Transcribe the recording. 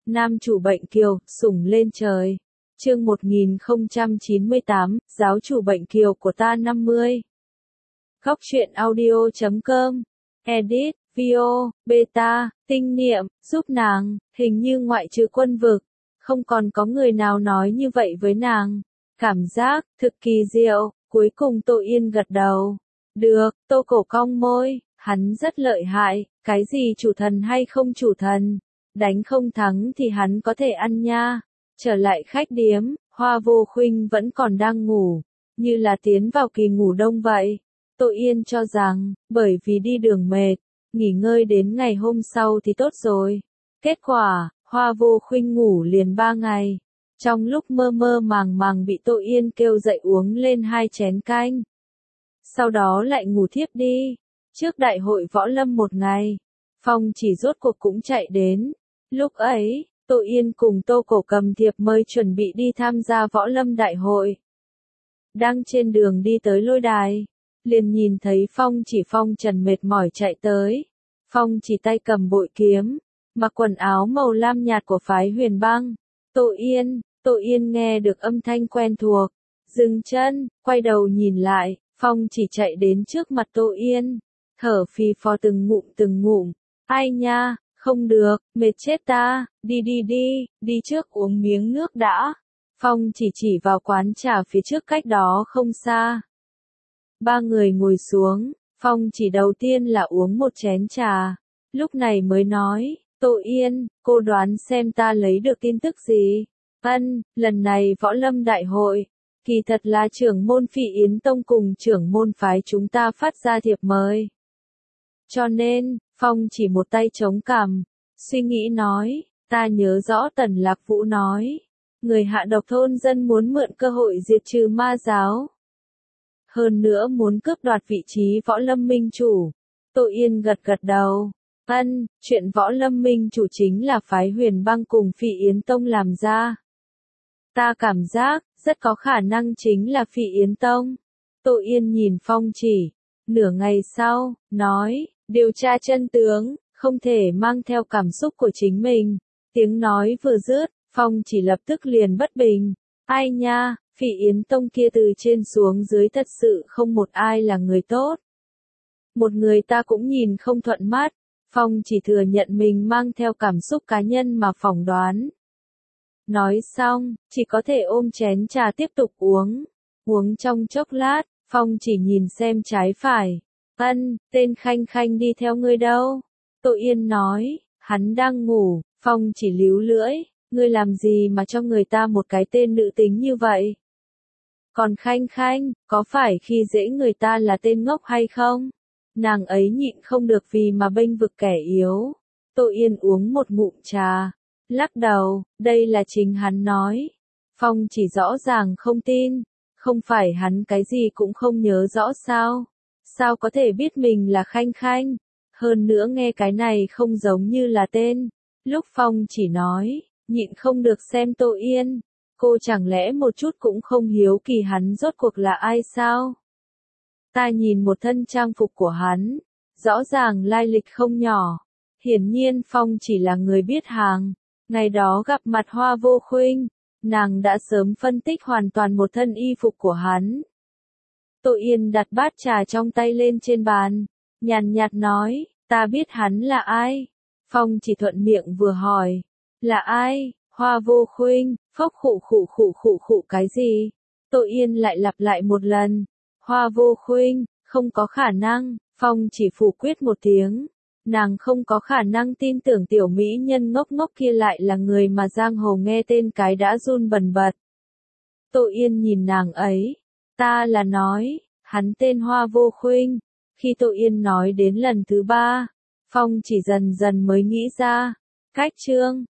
Nam chủ bệnh kiều, sủng lên trời. Chương 1098, giáo chủ bệnh kiều của ta 50. Góc truyện audio.com. Edit, Vio, Beta, tinh niệm, giúp nàng, hình như ngoại trừ Quân Vực, không còn có người nào nói như vậy với nàng. Cảm giác, thực kỳ diệu, cuối cùng Tô Yên gật đầu. Được, Tô Cổ cong môi, hắn rất lợi hại, cái gì chủ thần hay không chủ thần. Đánh không thắng thì hắn có thể ăn nha. Trở lại khách điếm, Hoa Vô Khuynh vẫn còn đang ngủ, như là tiến vào kỳ ngủ đông vậy. Tô Yên cho rằng, bởi vì đi đường mệt, nghỉ ngơi đến ngày hôm sau thì tốt rồi. Kết quả, Hoa Vô Khuynh ngủ liền 3 ngày. Trong lúc mơ mơ màng màng bị Tô Yên kêu dậy uống lên 2 chén canh. Sau đó lại ngủ thiếp đi. Trước đại hội võ lâm một ngày, Phong Chỉ rốt cuộc cũng chạy đến. Lúc ấy, Tô Yên cùng Tô Cổ cầm thiệp mời chuẩn bị đi tham gia võ lâm đại hội. Đang trên đường đi tới lôi đài, liền nhìn thấy Phong Trần mệt mỏi chạy tới. Phong Chỉ tay cầm bội kiếm, mặc quần áo màu lam nhạt của phái Huyền Băng. Tô Yên nghe được âm thanh quen thuộc, dừng chân, quay đầu nhìn lại, Phong Chỉ chạy đến trước mặt Tô Yên, thở phì phò từng ngụm, ai nha, không được, mệt chết ta, đi trước uống miếng nước đã. Phong chỉ vào quán trà phía trước cách đó không xa. 3 người ngồi xuống, Phong Chỉ đầu tiên là uống một chén trà, lúc này mới nói, Tô Yên, cô đoán xem ta lấy được tin tức gì? Lần này võ lâm đại hội, kỳ thật là trưởng môn Phỉ Yến Tông cùng trưởng môn phái chúng ta phát ra thiệp mời. Cho nên, Phong Chỉ một tay chống cằm, suy nghĩ nói, ta nhớ rõ Tần Lạc Vũ nói, người hạ độc thôn dân muốn mượn cơ hội diệt trừ ma giáo. Hơn nữa muốn cướp đoạt vị trí võ lâm minh chủ. Tô Yên gật đầu. Chuyện võ lâm minh chủ chính là phái Huyền Băng cùng Phỉ Yến Tông làm ra. Ta cảm giác, rất có khả năng chính là Phỉ Yến Tông. Tô Yên nhìn Phong Chỉ, nửa ngày sau, nói, điều tra chân tướng, không thể mang theo cảm xúc của chính mình. Tiếng nói vừa dứt, Phong Chỉ lập tức liền bất bình. Ai nha, Phỉ Yến Tông kia từ trên xuống dưới thật sự không một ai là người tốt. Một người ta cũng nhìn không thuận mắt. Phong Chỉ thừa nhận mình mang theo cảm xúc cá nhân mà phỏng đoán. Nói xong, chỉ có thể ôm chén trà tiếp tục uống. Uống trong chốc lát, Phong Chỉ nhìn xem trái phải. Tên Khanh Khanh đi theo ngươi đâu? Tô Yên nói, hắn đang ngủ. Phong Chỉ líu lưỡi, ngươi làm gì mà cho người ta một cái tên nữ tính như vậy? Còn Khanh Khanh, có phải khi dễ người ta là tên ngốc hay không? Nàng ấy nhịn không được vì mà bênh vực kẻ yếu. Tô Yên uống một ngụm trà, lắc đầu, đây là chính hắn nói. Phong Chỉ rõ ràng không tin, không phải hắn cái gì cũng không nhớ rõ sao? Sao có thể biết mình là Khanh Khanh? Hơn nữa nghe cái này không giống như là tên. Lúc Phong Chỉ nói, nhịn không được xem Tô Yên. Cô chẳng lẽ một chút cũng không hiếu kỳ hắn rốt cuộc là ai sao? Ta nhìn một thân trang phục của hắn, rõ ràng lai lịch không nhỏ. Hiển nhiên Phong Chỉ là người biết hàng. Ngày đó gặp mặt Hoa Vô Khuynh, nàng đã sớm phân tích hoàn toàn một thân y phục của hắn. Tô Yên đặt bát trà trong tay lên trên bàn, nhàn nhạt nói, ta biết hắn là ai. Phong Chỉ thuận miệng vừa hỏi, là ai? Hoa Vô Khuynh, phốc khụ cái gì? Tô Yên lại lặp lại một lần. Hoa Vô Khuynh, không có khả năng. Phong Chỉ phủ quyết một tiếng. Nàng không có khả năng tin tưởng tiểu mỹ nhân ngốc kia lại là người mà giang hồ nghe tên cái đã run bần bật. Tô Yên nhìn nàng ấy. Ta là nói, hắn tên Hoa Vô Khuynh. Khi Tô Yên nói đến lần thứ 3, Phong Chỉ dần dần mới nghĩ ra. Cách chương